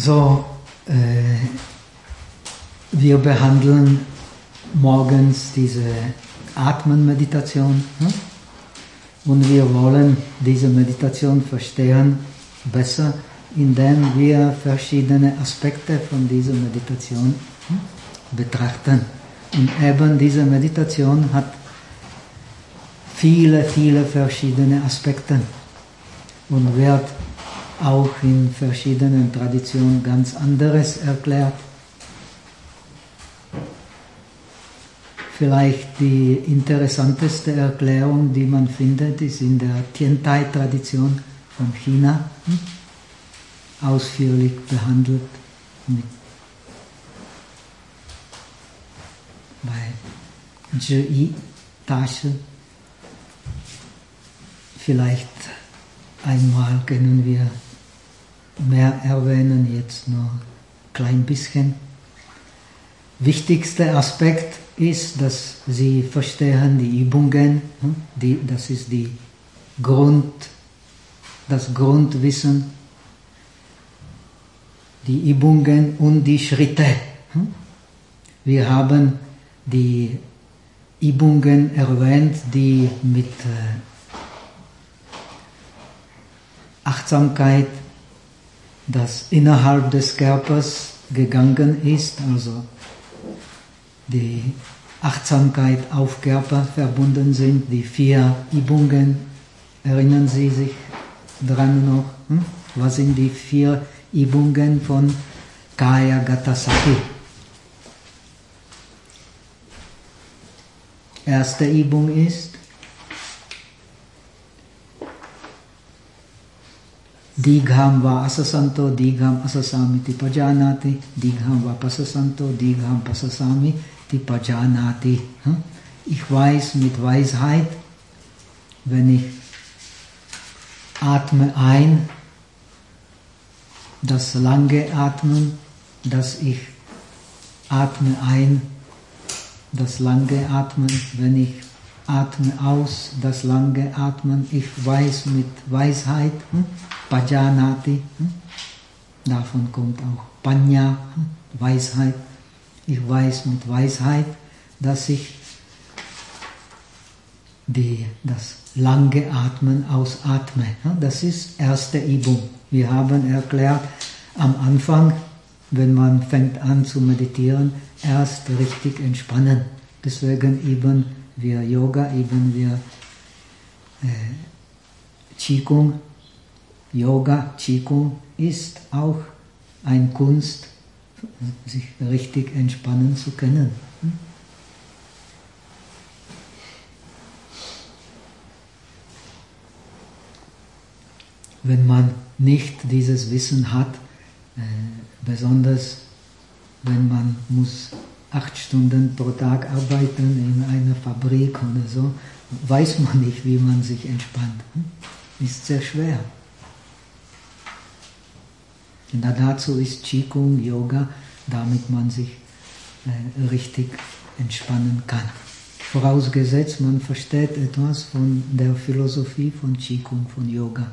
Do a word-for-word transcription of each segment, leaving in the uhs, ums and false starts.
So, äh, wir behandeln morgens diese Atmenmeditation, hm? Und wir wollen diese Meditation verstehen besser, indem wir verschiedene Aspekte von dieser Meditation hm, betrachten. Und eben diese Meditation hat viele, viele verschiedene Aspekte und wird auch in verschiedenen Traditionen ganz anderes erklärt. Vielleicht die interessanteste Erklärung, die man findet, ist in der Tiantai-Tradition von China, hm? ausführlich behandelt mit bei Zhi Yi Tasche. Vielleicht einmal können wir mehr erwähnen, jetzt nur ein klein bisschen. Wichtigster Aspekt ist, dass Sie verstehen die Übungen, die, das ist die Grund, das Grundwissen, die Übungen und die Schritte. Wir haben die Übungen erwähnt, die mit Achtsamkeit, das innerhalb des Körpers gegangen ist, also die Achtsamkeit auf Körper verbunden sind, die vier Übungen, erinnern Sie sich dran noch? Hm? Was sind die vier Übungen von Kaya Gata Sati? Erste Übung ist Digham va asasanto, digham asasami ti pajanati, digham va pasasanto, digham pasasami ti pajanati. Ich weiß mit Weisheit, wenn ich atme ein, das lange Atmen, dass ich atme ein, das lange Atmen, wenn ich atme aus, das lange Atmen, ich weiß mit Weisheit, hm? Pajanati, hm? Davon kommt auch Panya, hm? Weisheit, ich weiß mit Weisheit, dass ich die, das lange Atmen ausatme. Hm? Das ist erste Übung. Wir haben erklärt, am Anfang, wenn man fängt an zu meditieren, erst richtig entspannen. Deswegen üben wir Yoga, üben wir äh, Qigong. Yoga, Qigong ist auch eine Kunst, sich richtig entspannen zu können. Wenn man nicht dieses Wissen hat, äh, besonders wenn man muss acht Stunden pro Tag arbeiten in einer Fabrik oder so, weiß man nicht, wie man sich entspannt. Ist sehr schwer. Und dazu ist Qigong, Yoga, damit man sich äh, richtig entspannen kann. Vorausgesetzt, man versteht etwas von der Philosophie von Qigong, von Yoga.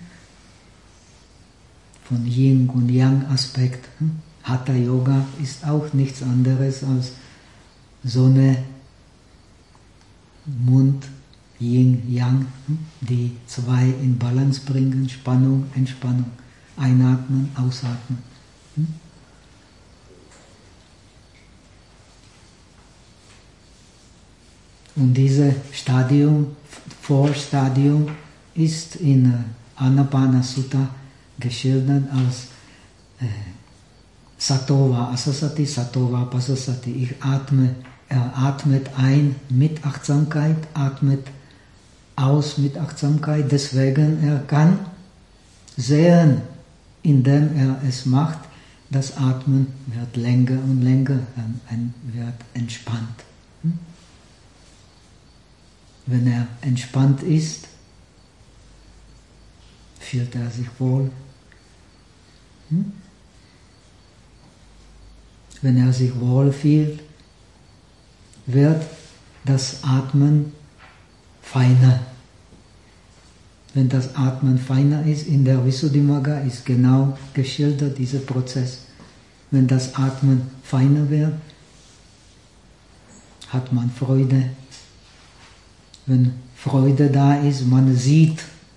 Von Yin und Yang Aspekt. Hatha Yoga ist auch nichts anderes als Sonne, Mund, Yin, Yang, die zwei in Balance bringen, Spannung, Entspannung, einatmen, ausatmen. Und dieses Stadium, Vorstadium, ist in Anapanasutta geschildert als äh, Satova Asasati, Satova Pasasati. Ich atme, er atmet ein mit Achtsamkeit, atmet aus mit Achtsamkeit, deswegen er kann sehen, indem er es macht, das Atmen wird länger und länger, wird entspannt. Wenn er entspannt ist, fühlt er sich wohl. Wenn er sich wohl fühlt, wird das Atmen feiner. wenn das Atmen feiner ist, in der Visuddhimagga ist genau geschildert dieser Prozess. Wenn das Atmen feiner wird, hat man Freude. Wenn Freude da ist, man sieht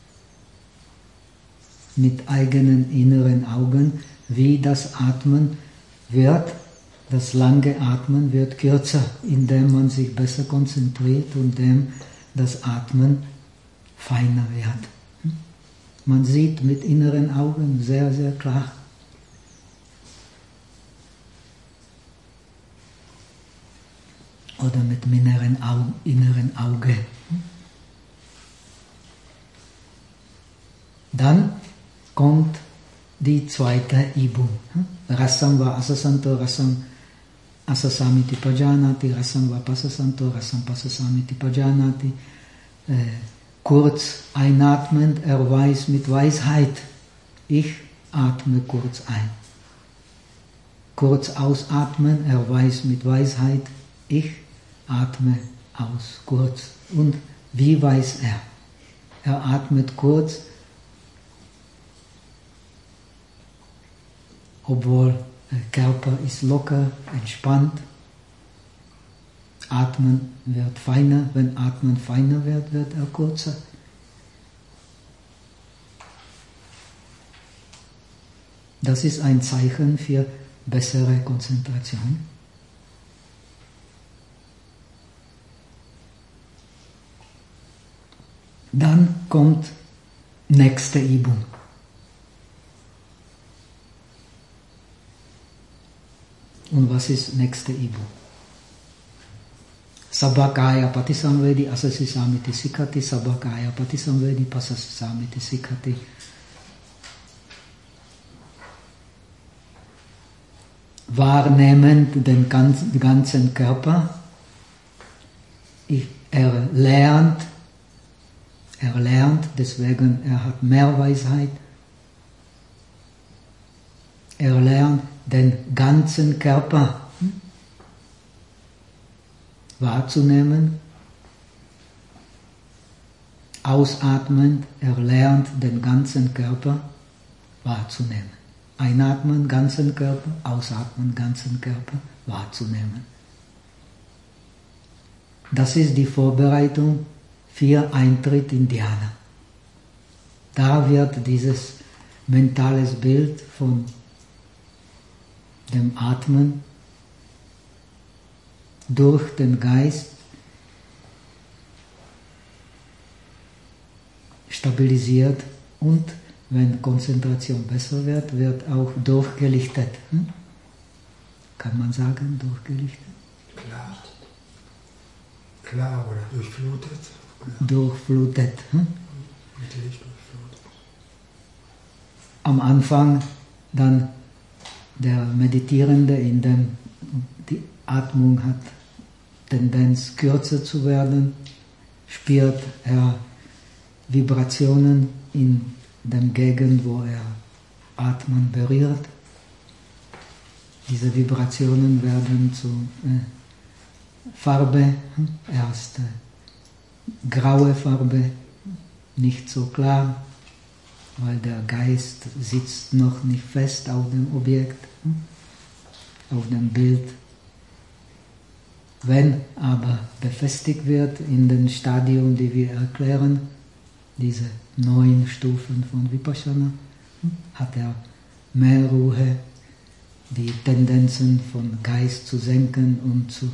mit eigenen inneren Augen, wie das Atmen wird, das lange Atmen wird kürzer, indem man sich besser konzentriert und indem das Atmen feiner wird. Man sieht mit inneren Augen sehr, sehr klar. Oder mit inneren Auge. Inneren Auge. Dann kommt die zweite Übung. Rasam va asasanto, rasam asasamiti pajanati, rasam va pasasanto, rasam pasasamiti pajanati. Äh, kurz einatmend, er weiß mit Weisheit, ich atme kurz ein. Kurz ausatmen, er weiß mit Weisheit, ich atme aus, kurz. Und wie weiß er? Er atmet kurz, obwohl der Körper ist locker, entspannt. Atmen wird feiner, wenn Atmen feiner wird, wird er kurzer. Das ist ein Zeichen für bessere Konzentration. Dann kommt nächste Übung. Und was ist nächste Übung? Sabakaya patisamvedi asasisamiti sikhati, sabakaya patisamvedi pasasisamiti sikhati. Wahrnehmend den ganzen Körper. Er lernt, er lernt, deswegen er hat mehr Weisheit. Er lernt den ganzen Körper wahrzunehmen. Ausatmend, er lernt den ganzen Körper wahrzunehmen. Einatmen, ganzen Körper, ausatmen, ganzen Körper wahrzunehmen. Das ist die Vorbereitung für Eintritt in Dhyana. Da wird dieses mentales Bild von dem Atmen durch den Geist stabilisiert und wenn Konzentration besser wird, wird auch durchgelichtet. Hm? Kann man sagen, durchgelichtet? Klar. Klar oder durchflutet. Klar. Durchflutet. Hm? Mit Licht durchflutet. Am Anfang dann der Meditierende, in dem die Atmung hat Tendenz kürzer zu werden, spürt er Vibrationen in der Gegend, wo er Atmen berührt. Diese Vibrationen werden zu äh, Farbe, hm? erst äh, graue Farbe, nicht so klar, weil der Geist sitzt noch nicht fest auf dem Objekt, hm? auf dem Bild. Wenn aber befestigt wird in dem Stadium, die wir erklären, diese neun Stufen von Vipassana, hm? hat er mehr Ruhe, die Tendenzen von Geist zu senken und zu,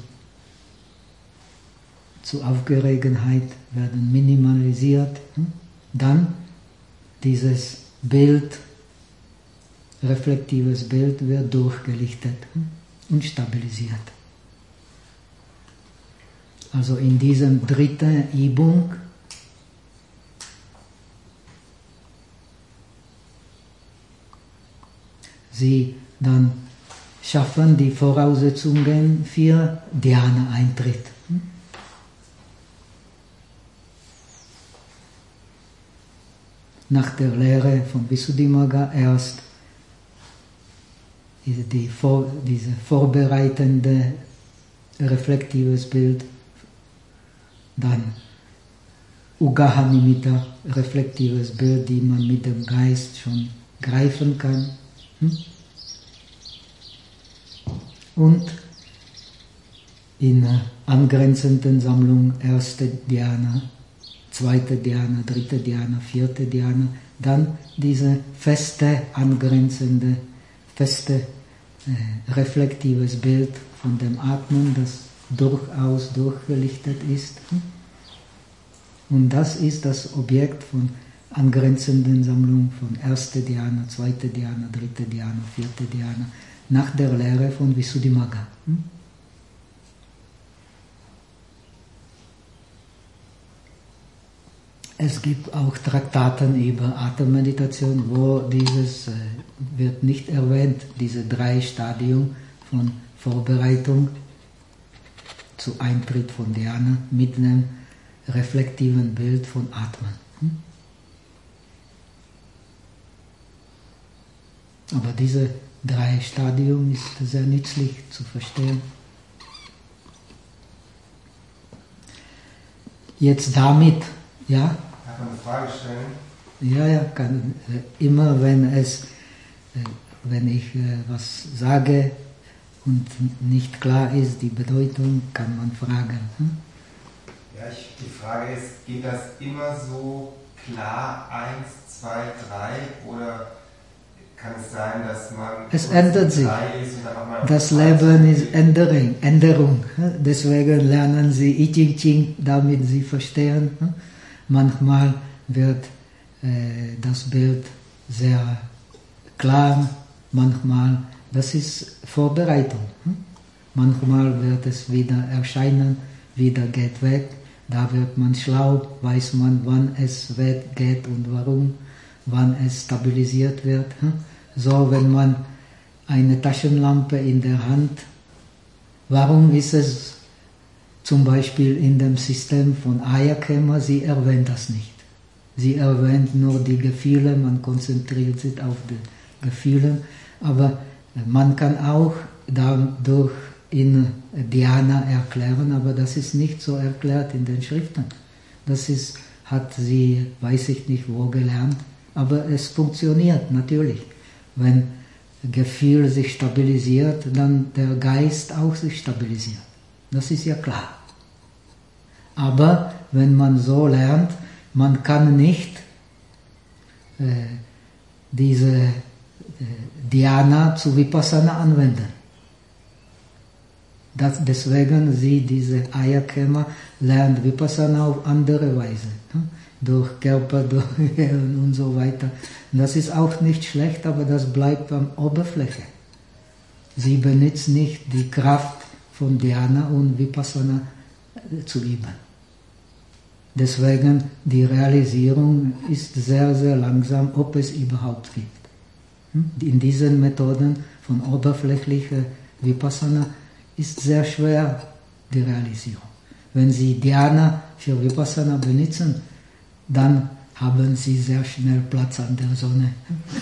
zu Aufgeregtheit werden minimalisiert. Hm? Dann dieses Bild, reflektives Bild, wird durchgelichtet hm? und stabilisiert. Also in diesem dritten Übung sie dann schaffen die Voraussetzungen für Dhyana-Eintritt. Nach der Lehre von Visuddhimagga erst die vor, diese vorbereitende reflektives Bild, dann Ugaha Nimitta, reflektives Bild, die man mit dem Geist schon greifen kann. Hm? Und in angrenzenden Sammlungen erste Dhyana, zweite Dhyana, dritte Dhyana, vierte Dhyana, dann diese feste, angrenzende, feste, äh, reflektives Bild von dem Atmen, das durchaus durchgelichtet ist. Und das ist das Objekt von angrenzenden Sammlungen von erste Dhyana, zweite Dhyana, dritte Dhyana, vierte Dhyana, nach der Lehre von Visuddhimagga. Es gibt auch Traktaten über Atemmeditation, wo dieses äh, wird nicht erwähnt, diese drei Stadien von Vorbereitung zu Eintritt von Dhyana mit einem reflektiven Bild von Atmen. Hm? Aber diese drei Stadien ist sehr nützlich zu verstehen. Jetzt damit, ja? Darf man eine Frage stellen? Ja, ja, kann, äh, immer wenn es, äh, wenn ich äh, was sage und nicht klar ist, die Bedeutung, kann man fragen. Hm? Ja, ich, die Frage ist, geht das immer so klar, eins, zwei, drei, oder kann es sein, dass man es ändert sich. Ist und dann auch mal das Leben ist Änderung, Änderung. Deswegen lernen Sie I Ching Ching, damit Sie verstehen. Manchmal wird äh, das Bild sehr klar, manchmal, das ist Vorbereitung. Manchmal wird es wieder erscheinen, wieder geht weg. Da wird man schlau, weiß man, wann es weggeht und warum, wann es stabilisiert wird. So, wenn man eine Taschenlampe in der Hand, warum ist es zum Beispiel in dem System von Ayakema, sie erwähnt das nicht. Sie erwähnt nur die Gefühle, man konzentriert sich auf die Gefühle, aber man kann auch dadurch in Dhyana erklären, aber das ist nicht so erklärt in den Schriften. Das ist, hat sie, weiß ich nicht wo, gelernt, aber es funktioniert natürlich. Wenn Gefühl sich stabilisiert, dann der Geist auch sich stabilisiert. Das ist ja klar. Aber wenn man so lernt, man kann nicht äh, diese äh, Dhyana zu Vipassana anwenden. Das, deswegen sie, diese Ayakema, lernt Vipassana auf andere Weise. Hm? Durch Körper, durch Hirn und so weiter. Und das ist auch nicht schlecht, aber das bleibt an Oberfläche. Sie benutzt nicht die Kraft von Dhyana und Vipassana zu üben. Deswegen die Realisierung ist sehr, sehr langsam, ob es überhaupt gibt. In diesen Methoden von oberflächlicher Vipassana ist sehr schwer die Realisierung. Wenn Sie Dhyana für Vipassana benutzen, dann haben Sie sehr schnell Platz an der Sonne.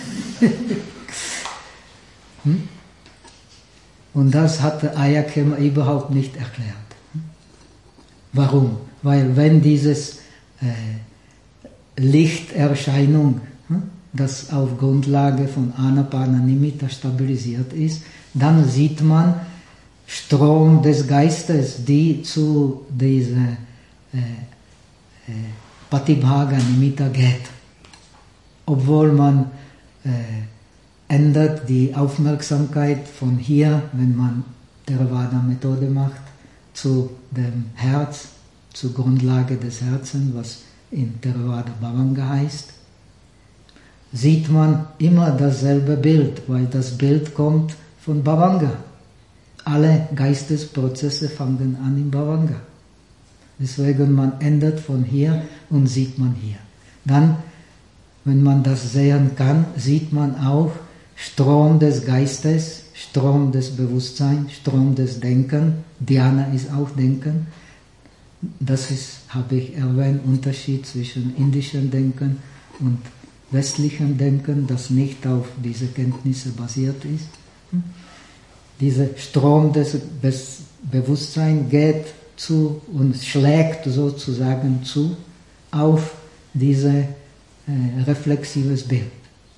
Und das hat Ayakema überhaupt nicht erklärt. Warum? Weil wenn dieses äh, Lichterscheinung, das auf Grundlage von Anapananimitta stabilisiert ist, dann sieht man Strom des Geistes, die zu dieser äh, äh, Patibhaga Nimitta geht. Obwohl man äh, ändert die Aufmerksamkeit von hier, wenn man Theravada-Methode macht, zu dem Herz, zur Grundlage des Herzens, was in Theravada Bhavanga heißt, sieht man immer dasselbe Bild, weil das Bild kommt von Bhavanga. Alle Geistesprozesse fangen an in Bhavanga. Deswegen man ändert von hier und sieht man hier. Dann, wenn man das sehen kann, sieht man auch Strom des Geistes, Strom des Bewusstseins, Strom des Denkens. Dhyana ist auch Denken. Das ist, habe ich erwähnt, Unterschied zwischen indischem Denken und westlichem Denken, das nicht auf diese Kenntnisse basiert ist. Dieser Strom des Bewusstseins geht zu und schlägt sozusagen zu auf dieses äh, reflexives Bild.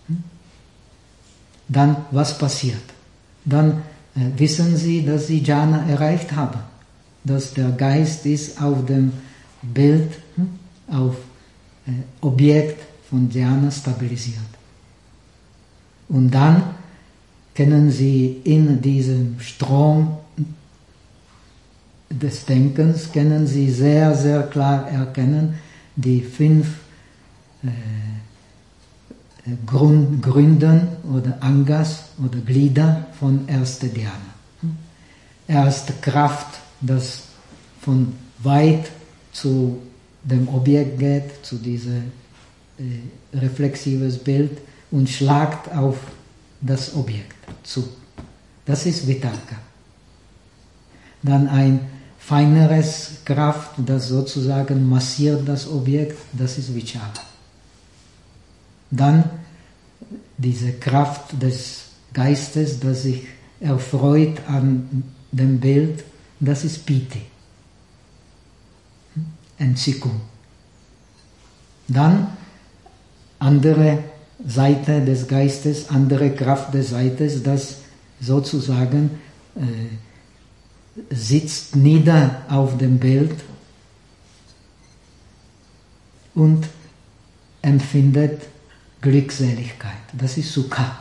Dann, was passiert? Dann äh, wissen Sie, dass Sie Jhana erreicht haben, dass der Geist ist auf dem Bild, hm, auf äh, Objekt von Dhyana stabilisiert. Und dann können Sie in diesem Strom des Denkens, können Sie sehr, sehr klar erkennen, die fünf äh, Grund, Gründen oder Angas oder Glieder von erster Dhyana. Erste Kraft, das von weit zu dem Objekt geht, zu diesem äh, reflexives Bild und schlagt auf das Objekt zu. Das ist Vitarka. Dann ein feineres Kraft, das sozusagen massiert das Objekt, das ist Vichara. Dann diese Kraft des Geistes, das sich erfreut an dem Bild, das ist Piti. Entzückung. Dann andere Seite des Geistes, andere Kraft des Geistes, das sozusagen äh, sitzt nieder auf dem Bild und empfindet Glückseligkeit. Das ist Sukha.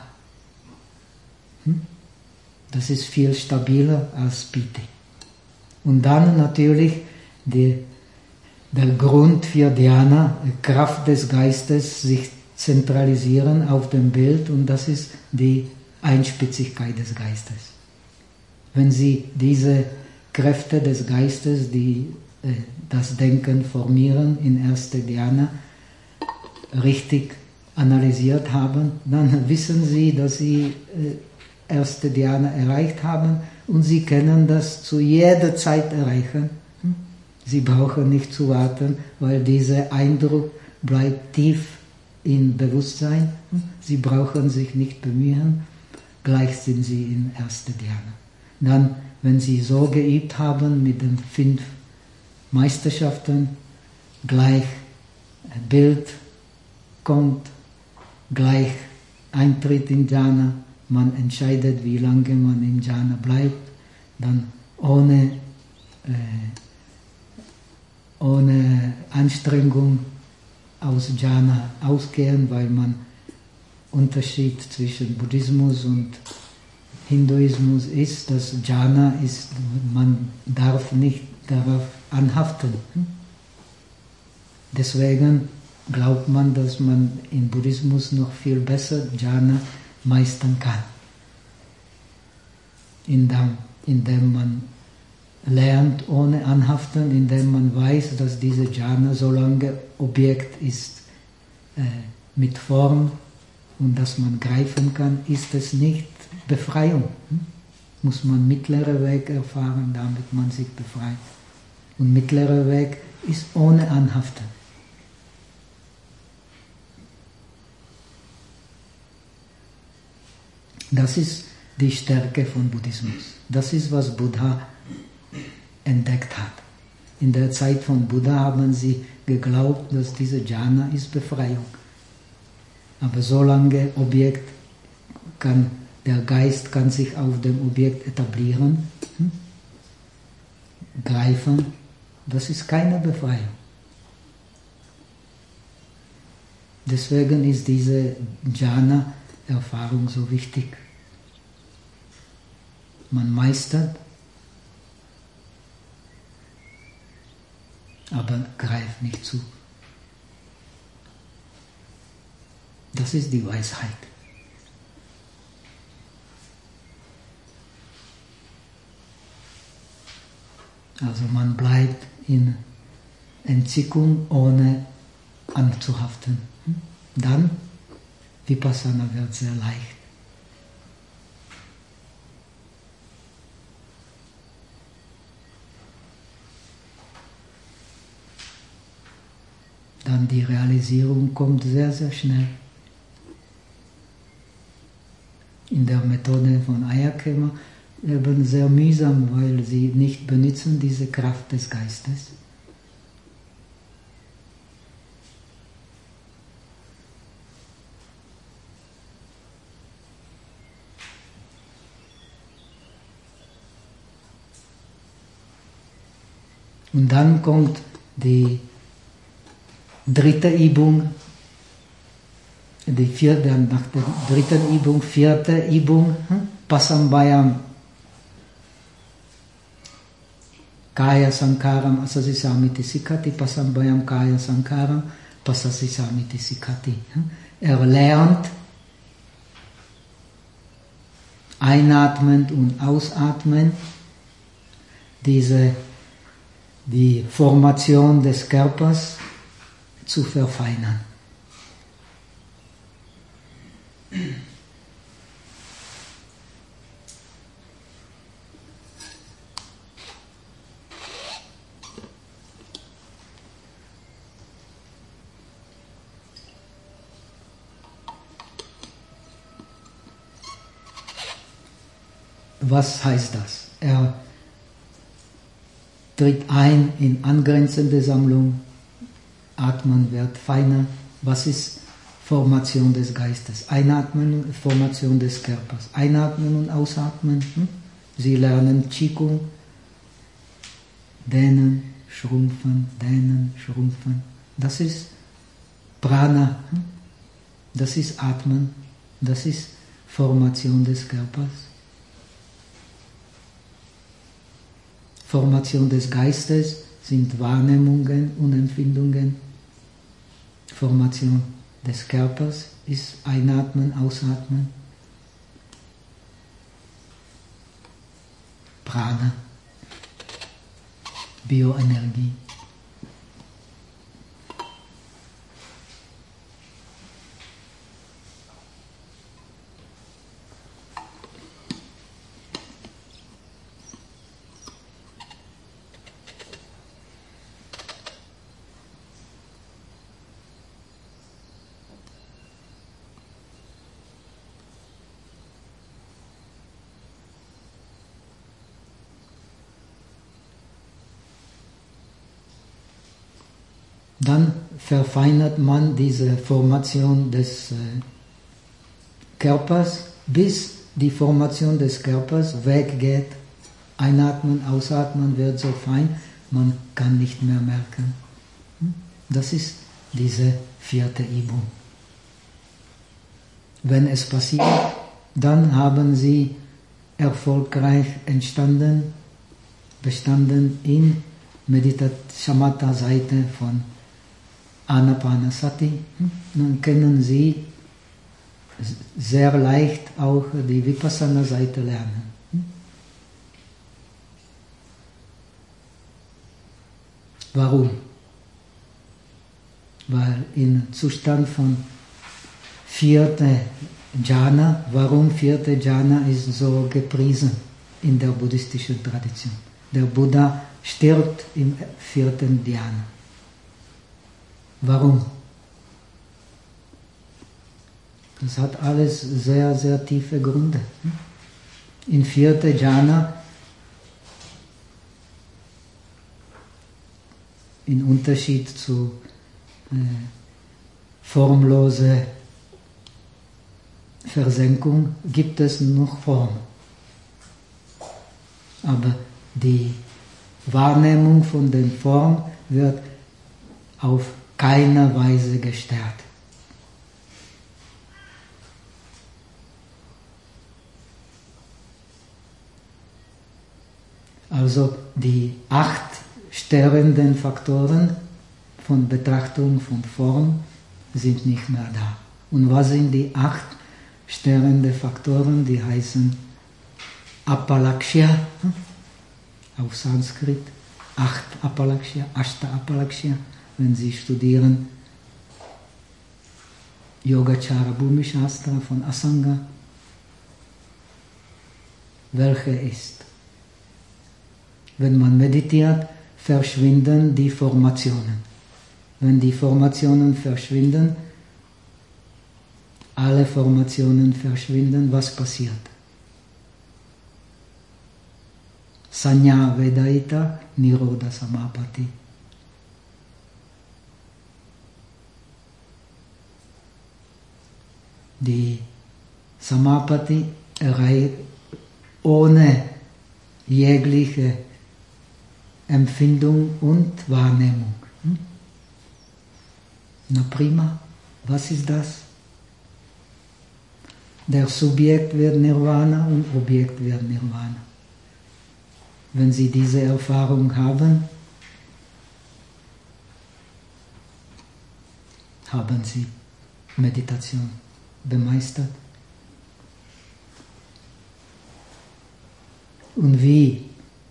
Das ist viel stabiler als Piti. Und dann natürlich die, der Grund für Dhyana, die Kraft des Geistes, sich zentralisieren auf dem Bild, und das ist die Einspitzigkeit des Geistes. Wenn Sie diese Kräfte des Geistes, die äh, das Denken formieren in erster Dhyana, richtig analysiert haben, dann wissen Sie, dass Sie äh, erste Dhyana erreicht haben, und Sie können das zu jeder Zeit erreichen. Sie brauchen nicht zu warten, weil dieser Eindruck bleibt tief im Bewusstsein. Sie brauchen sich nicht bemühen, gleich sind Sie in erster Dhyana. Dann, wenn Sie so geübt haben mit den fünf Meisterschaften, gleich Bild kommt, gleich Eintritt in Jhana, man entscheidet, wie lange man im Jhana bleibt, dann ohne, äh, ohne Anstrengung aus Jhana ausgehen, weil man Unterschied zwischen Buddhismus und Hinduismus ist, dass Jhana ist, man darf nicht darauf anhaften. Deswegen glaubt man, dass man im Buddhismus noch viel besser Jhana meistern kann, indem, indem man lernt ohne Anhaften, indem man weiß, dass diese Jhana, solange Objekt ist äh, mit Form und dass man greifen kann, ist es nicht Befreiung. Hm? Muss man mittleren Weg erfahren, damit man sich befreit. Und mittlerer Weg ist ohne Anhaften. Das ist die Stärke von Buddhismus. Das ist, was Buddha entdeckt hat. In der Zeit von Buddha haben sie geglaubt, dass diese Jhana ist Befreiung. Aber solange Objekt kann, der Geist kann sich auf dem Objekt etablieren, hm, greifen, das ist keine Befreiung. Deswegen ist diese Jhana-Erfahrung so wichtig. Man meistert, aber greift nicht zu. Das ist die Weisheit. Also man bleibt in Entzückung, ohne anzuhaften. Dann, Vipassana wird sehr leicht. Dann die Realisierung kommt sehr, sehr schnell. In der Methode von Ayakema eben sehr mühsam, weil sie nicht benutzen diese Kraft des Geistes. Und dann kommt die dritte Übung, die vierte, nach der dritten Übung, vierte Übung, Pasambayam Kaya Sankaram Asasi Samiti Sikati, Pasambayam Kaya Sankaram Pasasi Samiti Sikati. Er lernt einatmend und ausatmend diese, die Formation des Körpers zu verfeinern. Was heißt das? Er tritt ein in angrenzende Sammlung, Atmen wird feiner. Was ist Formation des Geistes? Einatmen und Formation des Körpers. Einatmen und Ausatmen. Hm? Sie lernen Qigong, dehnen, schrumpfen, dehnen, schrumpfen. Das ist Prana. Hm? Das ist Atmen. Das ist Formation des Körpers. Formation des Geistes sind Wahrnehmungen und Empfindungen. Formation des Körpers ist Einatmen, Ausatmen. Prana, Bioenergie. Dann verfeinert man diese Formation des äh, Körpers, bis die Formation des Körpers weggeht. Einatmen, ausatmen wird so fein, man kann nicht mehr merken. Das ist diese vierte Übung. Wenn es passiert, dann haben sie erfolgreich entstanden, bestanden in Meditations-Shamatha-Seite von Anapanasati. Dann können Sie sehr leicht auch die Vipassana-Seite lernen. Warum? Weil im Zustand von vierte Jhana, warum vierte Jhana ist so gepriesen in der buddhistischen Tradition. Der Buddha stirbt im vierten Dhyana. Warum? Das hat alles sehr, sehr tiefe Gründe. In vierte Jhana, in Unterschied zu äh, formlose Versenkung, gibt es noch Form. Aber die Wahrnehmung von der Form wird auf keiner Weise gestört. Also die acht störenden Faktoren von Betrachtung von Form sind nicht mehr da. Und was sind die acht störenden Faktoren? Die heißen Apalakshya, auf Sanskrit, acht Apalakshya, Ashta Apalakshya. Wenn Sie studieren Yogacara Bhumi Shastra von Asanga, welche ist? Wenn man meditiert, verschwinden die Formationen. Wenn die Formationen verschwinden, alle Formationen verschwinden, was passiert? Sanya Vedaita Nirodha Samapati. Die Samapati erreicht ohne jegliche Empfindung und Wahrnehmung. Hm? Na prima, was ist das? Der Subjekt wird Nirvana und Objekt wird Nirvana. Wenn Sie diese Erfahrung haben, haben Sie Meditation bemeistert. Und wie,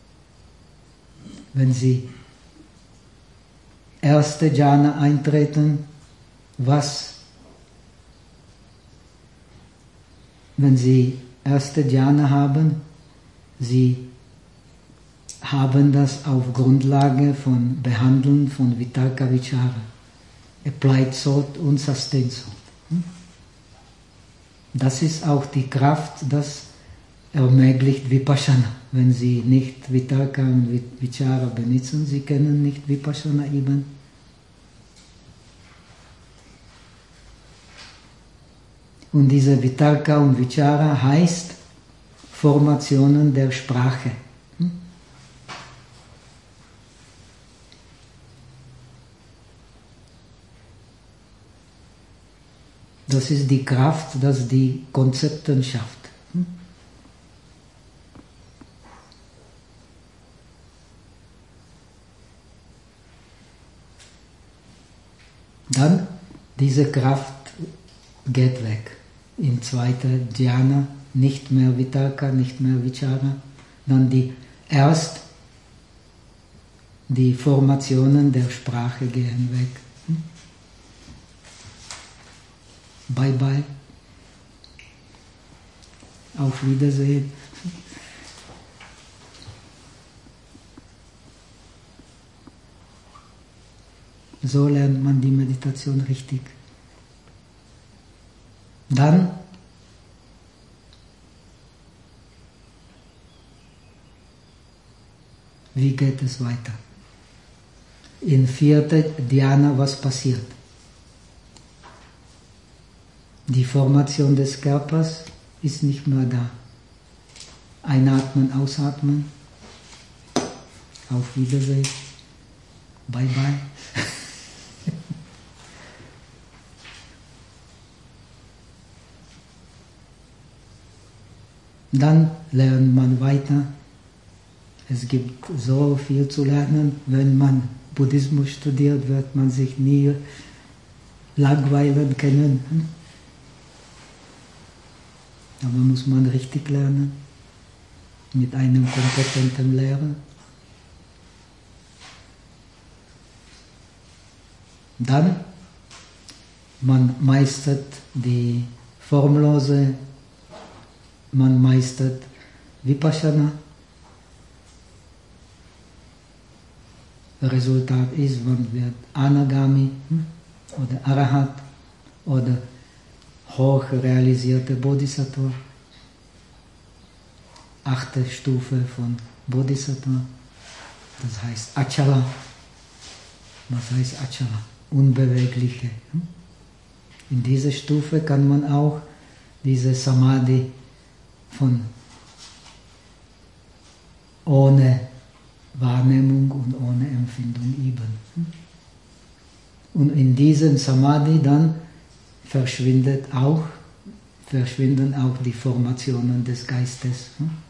wenn Sie erste Jhana eintreten, was, wenn Sie erste Jhana haben, Sie haben das auf Grundlage von Behandeln von Vitarka Vichara. Applied Thought und Sustained Thought. Das ist auch die Kraft, das ermöglicht Vipassana. Wenn Sie nicht Vitarka und Vichara benutzen, Sie können nicht Vipassana üben. Und diese Vitarka und Vichara heißt Formationen der Sprache. Das ist die Kraft, das die Konzepte schafft. Dann, diese Kraft geht weg. Im zweiten Dhyana nicht mehr Vitarka, nicht mehr Vichara. Dann die erst die Formationen der Sprache gehen weg. Bye bye. Auf Wiedersehen. So lernt man die Meditation richtig. Dann wie geht es weiter? In vierter Dhyana, was passiert? Die Formation des Körpers ist nicht mehr da. Einatmen, ausatmen. Auf Wiedersehen. Bye bye. Dann lernt man weiter. Es gibt so viel zu lernen. Wenn man Buddhismus studiert, wird man sich nie langweilen können. Aber muss man richtig lernen, mit einem kompetenten Lehrer. Dann, man meistert die formlose, man meistert Vipassana. Resultat ist, man wird Anagami oder Arahat oder hoch realisierte Bodhisattva. Achte Stufe von Bodhisattva. Das heißt Achala. Was heißt Achala? Unbewegliche. In dieser Stufe kann man auch diese Samadhi von ohne Wahrnehmung und ohne Empfindung üben. Und in diesem Samadhi dann verschwindet auch, verschwinden auch die Formationen des Geistes.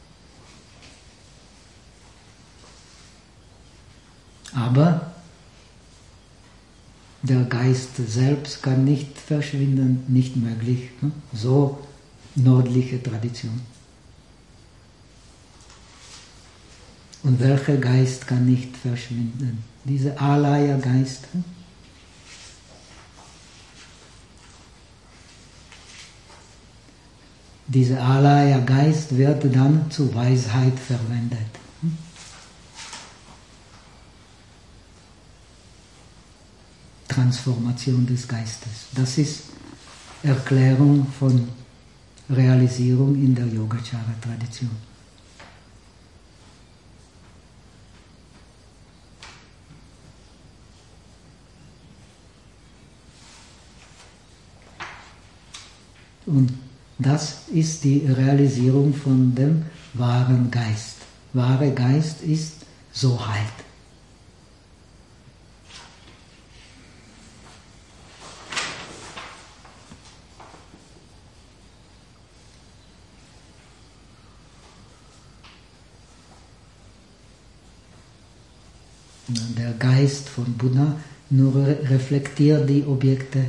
Aber der Geist selbst kann nicht verschwinden, nicht möglich. So nördliche Tradition. Und welcher Geist kann nicht verschwinden? Dieser Alaya-Geist. Dieser Alaya-Geist wird dann zur Weisheit verwendet. Transformation des Geistes. Das ist Erklärung von Realisierung in der Yogacara-Tradition. Und das ist die Realisierung von dem wahren Geist. Wahre Geist ist Soheit. Der Geist von Buddha nur reflektiert die Objekte.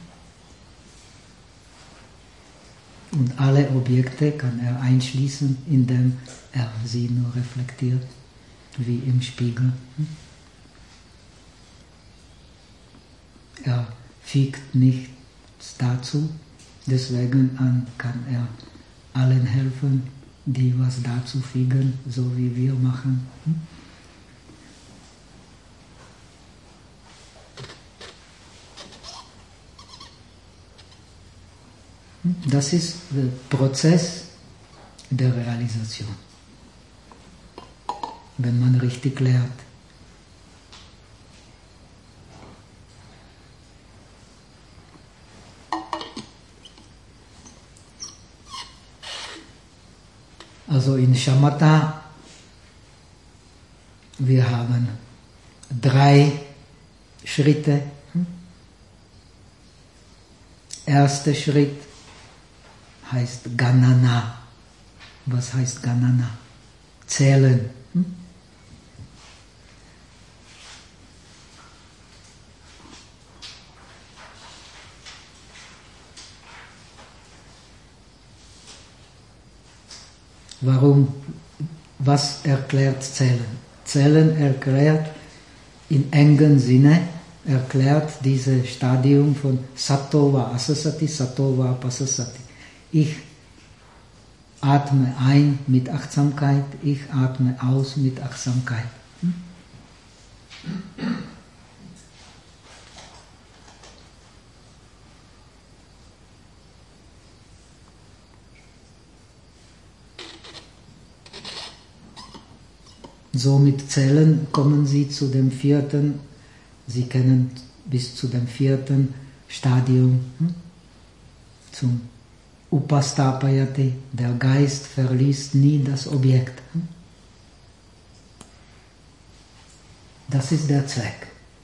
Und alle Objekte kann er einschließen, indem er sie nur reflektiert, wie im Spiegel. Er fügt nichts dazu, deswegen kann er allen helfen, die was dazu fügen, so wie wir machen. Das ist der Prozess der Realisation, wenn man richtig lehrt. Also in Shamatha, wir haben drei Schritte. Erster Schritt heißt Ganana. Was heißt Ganana? Zählen. Warum? Was erklärt Zählen? Zählen erklärt in engem Sinne, erklärt dieses Stadium von Sato va Asasati, Sato va Pasasati. Ich atme ein mit Achtsamkeit, ich atme aus mit Achtsamkeit. Hm? So mit Zählen kommen Sie zu dem vierten, Sie kennen bis zu dem vierten Stadium, hm? zum Upastapayati, der Geist verliest nie das Objekt. Hm? Das ist der Zweck.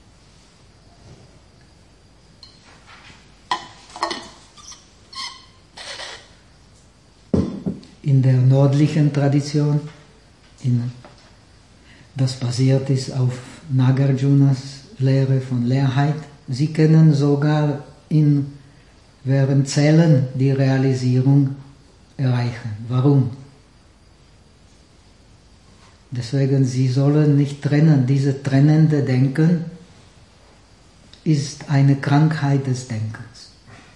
In der nördlichen Tradition, in das basiert ist auf Nagarjunas Lehre von Leerheit. Sie können sogar in, während Zählen die Realisierung erreichen. Warum? Deswegen, Sie sollen nicht trennen. Diese trennende Denken ist eine Krankheit des Denkens.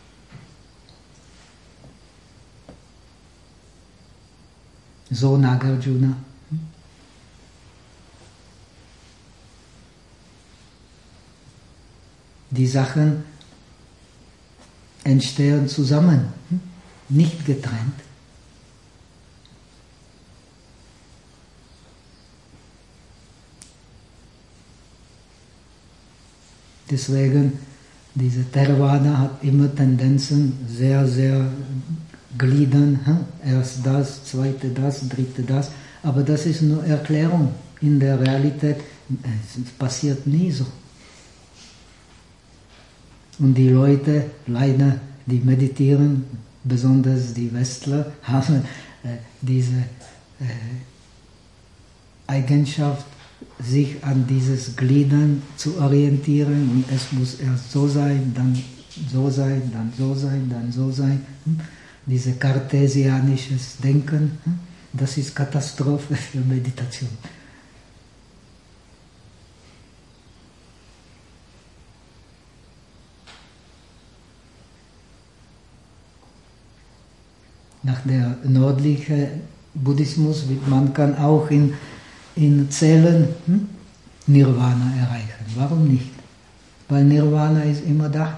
So Nagarjuna. Die Sachen entstehen zusammen, nicht getrennt. Deswegen, diese Theravada hat immer Tendenzen, sehr, sehr gliedern. Erst das, zweite das, dritte das. Aber das ist nur Erklärung. In der Realität es passiert nie so. Und die Leute, leider, die meditieren, besonders die Westler, haben äh, diese äh, Eigenschaft, sich an dieses Gliedern zu orientieren. Und es muss erst so sein, dann so sein, dann so sein, dann so sein. Hm? Diese kartesianisches Denken, hm? Das ist Katastrophe für Meditation. Nach der nördlichen Buddhismus, man kann auch in, in Zählen hm, Nirvana erreichen. Warum nicht? Weil Nirvana ist immer da.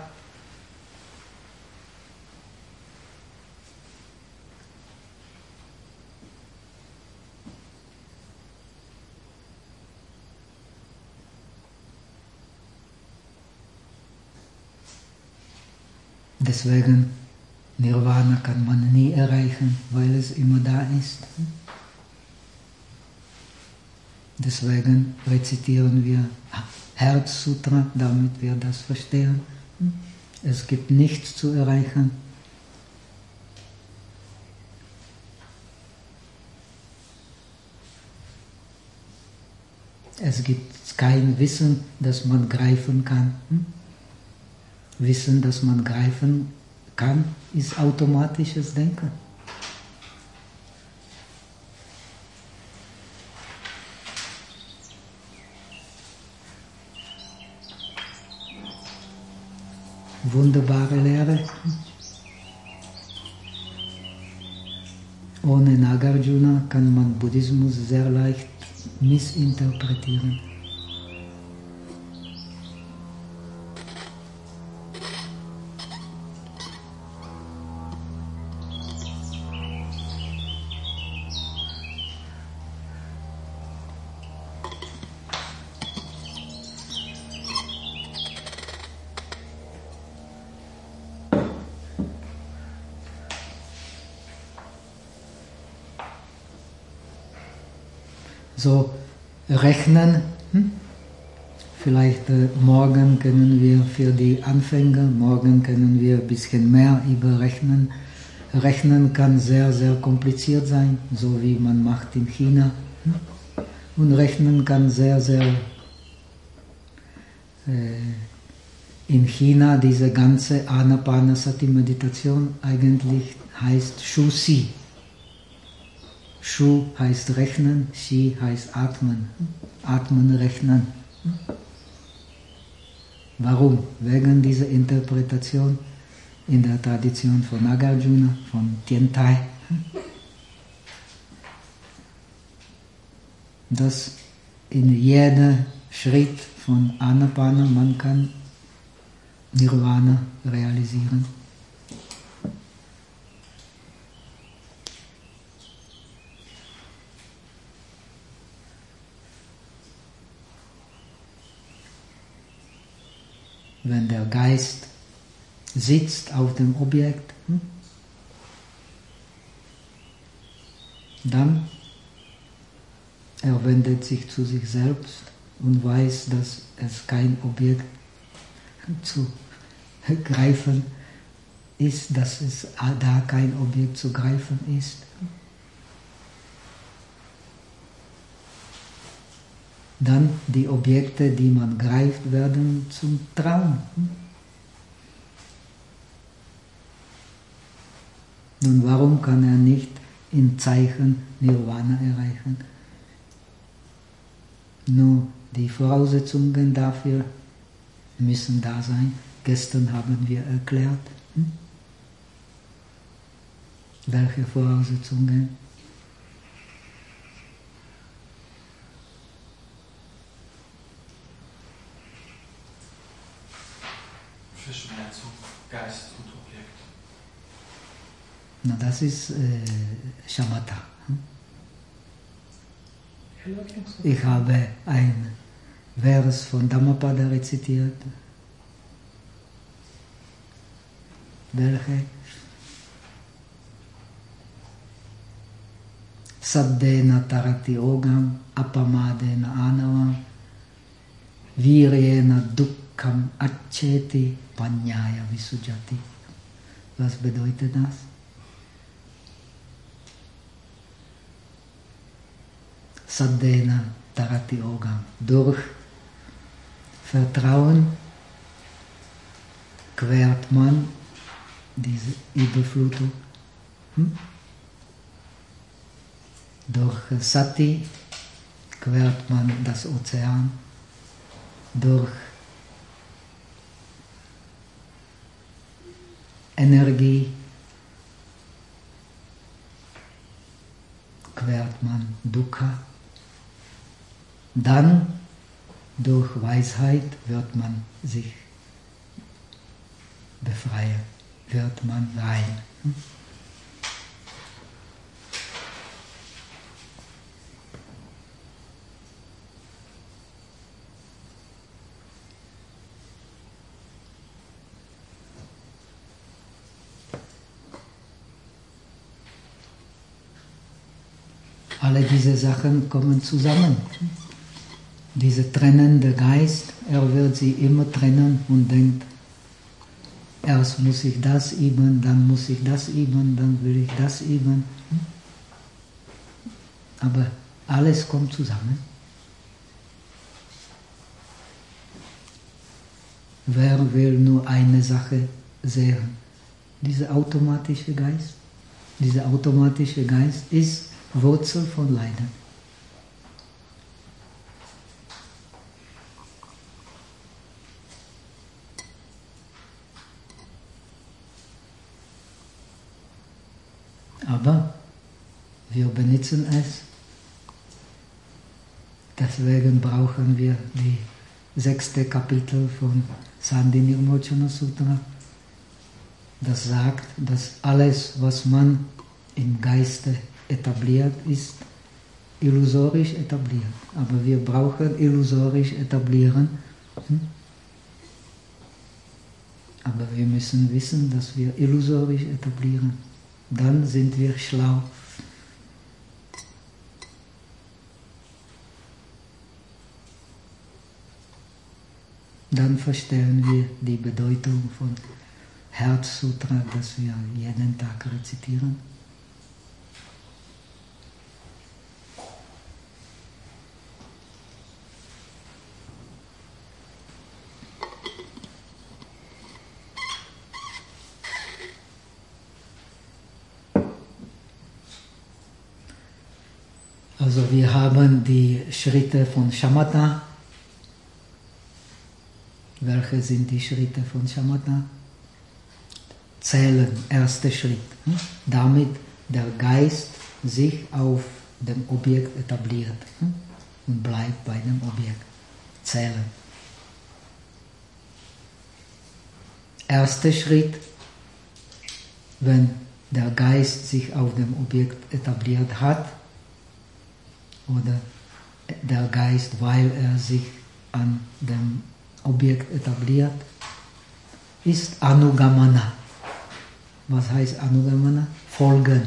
Deswegen Nirvana kann man nie erreichen, weil es immer da ist. Deswegen rezitieren wir Herzsutra, damit wir das verstehen. Es gibt nichts zu erreichen. es gibt kein Wissen, das man greifen kann. Hm? Wissen, das man greifen kann, ist automatisches Denken. Wunderbare Lehre. Ohne Nagarjuna kann man Buddhismus sehr leicht missinterpretieren. So rechnen, hm? Vielleicht äh, morgen können wir für die Anfänger, morgen können wir ein bisschen mehr überrechnen. Rechnen kann sehr, sehr kompliziert sein, so wie man macht in China. Hm? Und Rechnen kann sehr, sehr... Äh, in China diese ganze Anapanasati-Meditation eigentlich heißt Shu-Si. Shu heißt rechnen, Si heißt atmen. Atmen, rechnen. Warum? Wegen dieser Interpretation in der Tradition von Nagarjuna, von Tiantai. Dass in jedem Schritt von Anapana man kann Nirvana realisieren. Wenn der Geist sitzt auf dem Objekt, dann er wendet sich zu sich selbst und weiß, dass es kein Objekt zu greifen ist, dass es da kein Objekt zu greifen ist. Dann die Objekte, die man greift, werden zum Traum. Nun, warum kann er nicht in Zeichen Nirvana erreichen? Nur die Voraussetzungen dafür müssen da sein. Gestern haben wir erklärt. Hm? Welche Voraussetzungen? Verschmelzung, Geist und Objekt. Na, das ist äh, Shamatha. Hm? Ich habe ein Vers von Dhammapada rezitiert. Welche? Saddena tarati ogam, apamadena anavam, viryena dukkham accheti, panyaya visujati. Was bedeutet das? Saddena tarati ogam. Durch Vertrauen quert man diese Überflutung. Hm? Durch Sati quert man das Ozean. Durch Energie quert man Dukkha. Dann durch Weisheit wird man sich befreien, wird man rein. Hm? Alle diese Sachen kommen zusammen. Dieser trennende Geist, er wird sie immer trennen und denkt, erst muss ich das üben, dann muss ich das üben, dann will ich das üben. Aber alles kommt zusammen. wer will nur eine Sache sehen? Dieser automatische Geist. Dieser automatische Geist ist Wurzel von Leiden. Aber wir benutzen es. Deswegen brauchen wir die sechste Kapitel von Sandhi-Nirmochana Sutra. Das sagt, dass alles, was man im Geiste etabliert, ist illusorisch etabliert. Aber wir brauchen illusorisch etablieren. Aber wir müssen wissen, dass wir illusorisch etablieren. Dann sind wir schlau. Dann verstehen wir die Bedeutung von Herzsutra, das wir jeden Tag rezitieren. Also wir haben die Schritte von Shamatha. Welche sind die Schritte von Shamatha? Zählen, erster Schritt. Damit der Geist sich auf dem Objekt etabliert und bleibt bei dem Objekt. Zählen. Erster Schritt, wenn der Geist sich auf dem Objekt etabliert hat, oder der Geist, weil er sich an dem Objekt etabliert, ist Anugamana. Was heißt Anugamana? Folgen.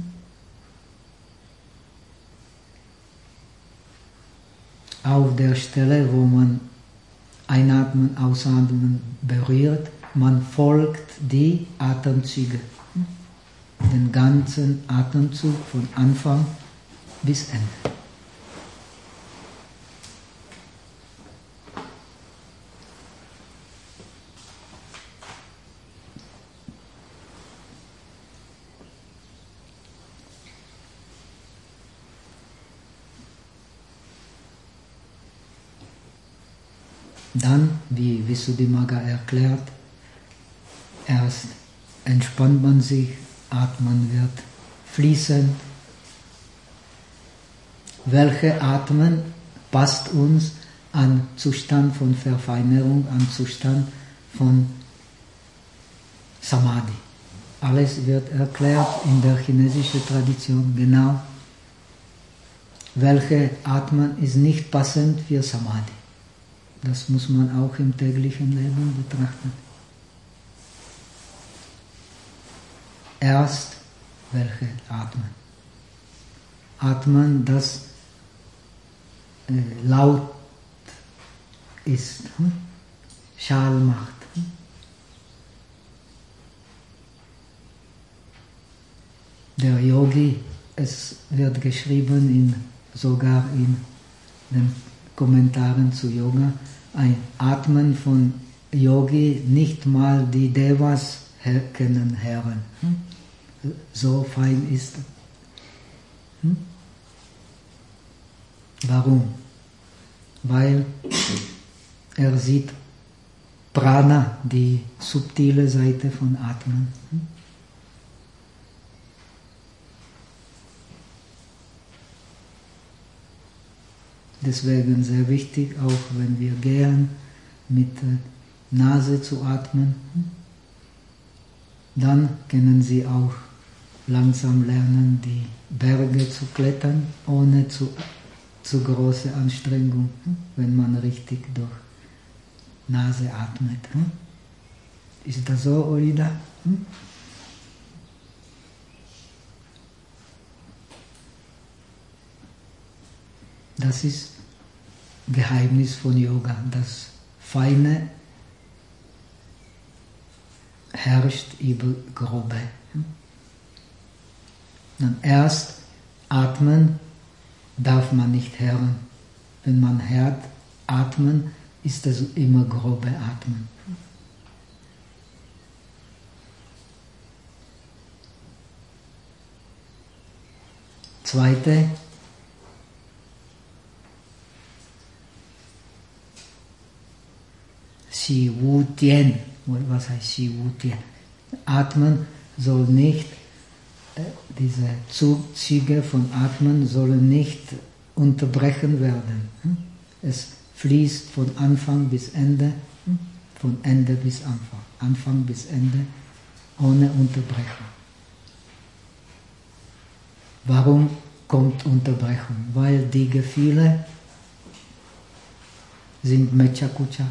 Auf der Stelle, wo man Einatmen, Ausatmen berührt, man folgt die Atemzüge. Den ganzen Atemzug von Anfang bis Ende. Dann, wie Visuddhimagga erklärt, erst entspannt man sich, Atmen wird fließend. Welche Atmen passt uns an Zustand von Verfeinerung, an Zustand von Samadhi. Alles wird erklärt in der chinesischen Tradition genau. Welche Atmen ist nicht passend für Samadhi. Das muss man auch im täglichen Leben betrachten. Erst welche Atmen. Atmen, das äh, laut ist, hm? Schall macht. Hm? Der Yogi, es wird geschrieben, in, sogar in den Kommentaren zu Yoga, ein Atmen von Yogi, nicht mal die Devas kennen Herren. Hm? So fein ist es. Hm? Warum? Weil er sieht Prana, die subtile Seite von Atmen. Hm? Deswegen sehr wichtig, auch wenn wir gehen, mit der Nase zu atmen. Dann können Sie auch langsam lernen, die Berge zu klettern, ohne zu, zu große Anstrengung, wenn man richtig durch Nase atmet. Ist das so, Orida? Das ist Geheimnis von Yoga. Das Feine herrscht über Grobe. Dann erst atmen darf man nicht hören. Wenn man hört, atmen, ist es immer grobe Atmen. Zweite, Xi Wu Tian. Was heißt Xi Wu Tian? Atmen soll nicht, diese Züge von Atmen sollen nicht unterbrechen werden. Es fließt von Anfang bis Ende, von Ende bis Anfang, Anfang bis Ende, ohne Unterbrechung. Warum kommt Unterbrechung? Weil die Gefühle sind Mecha-Kucha.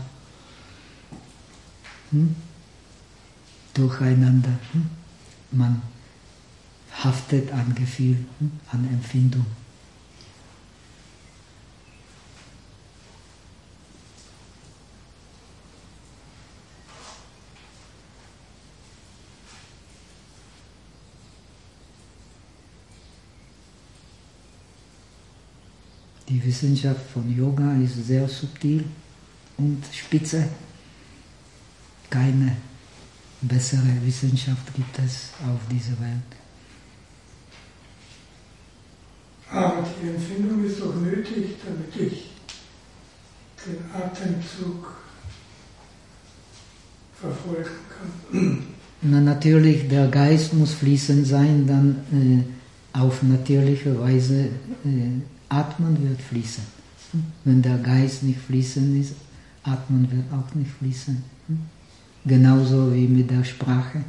Hm? Durcheinander. Hm? Man haftet an Gefühl, hm? an Empfindung. Die Wissenschaft von Yoga ist sehr subtil und spitze. Keine bessere Wissenschaft gibt es auf dieser Welt. Aber die Empfindung ist doch nötig, damit ich den Atemzug verfolgen kann. Na, natürlich, der Geist muss fließend sein, dann äh, auf natürliche Weise äh, Atmen wird fließen. Wenn der Geist nicht fließend ist, Atmen wird auch nicht fließen. Genauso wie mit der Sprache.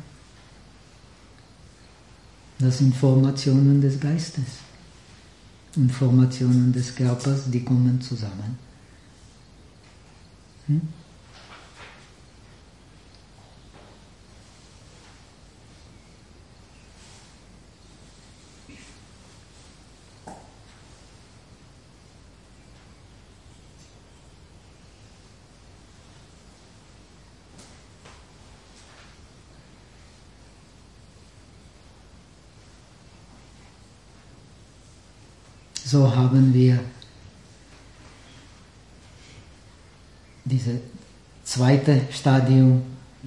Das sind Formationen des Geistes. Und Formationen des Körpers, die kommen zusammen. Hm? So haben wir dieses zweite Stadium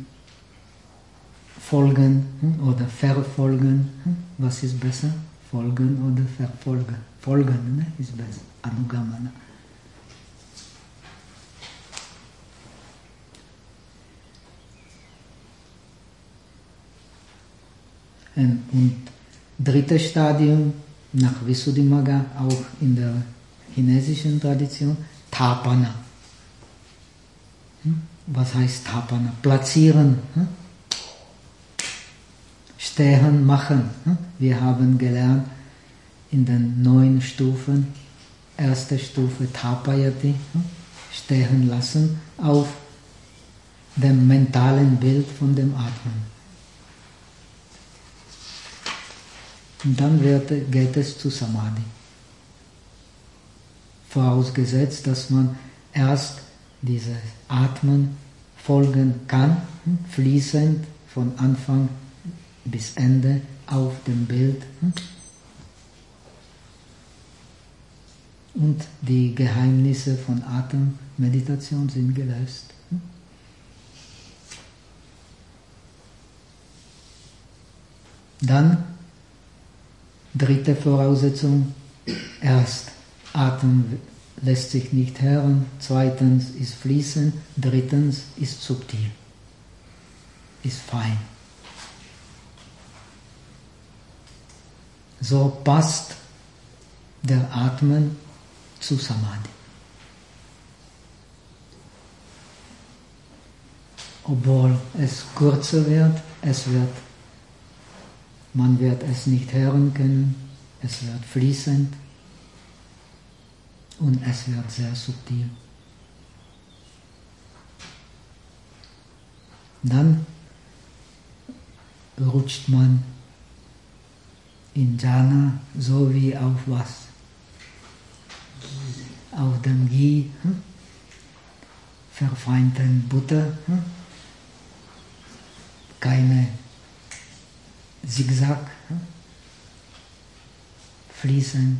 folgen oder verfolgen. Was ist besser? Folgen oder verfolgen? Folgen, ne, ist besser. Anugamana. Und drittes Stadium nach Visuddhimagga, auch in der chinesischen Tradition, Tapana. Was heißt Tapana? Platzieren, stehen, machen. Wir haben gelernt in den neun Stufen, erste Stufe Tapayati, stehen lassen auf dem mentalen Bild von dem Atmen. Und dann wird, geht es zu Samadhi. Vorausgesetzt, dass man erst dieses Atmen folgen kann, fließend von Anfang bis Ende auf dem Bild. Und die Geheimnisse von Atemmeditation sind gelöst. Dann dritte Voraussetzung, erst Atem lässt sich nicht hören, zweitens ist fließend, drittens ist subtil, ist fein. So passt der Atmen zu Samadhi. Obwohl es kürzer wird, es wird Man wird es nicht hören können, es wird fließend und es wird sehr subtil. Dann rutscht man in Jhana so wie auf was? Auf dem Ghee, hm? verfeinten Butter, hm? keine Zigzag, hm? fließend.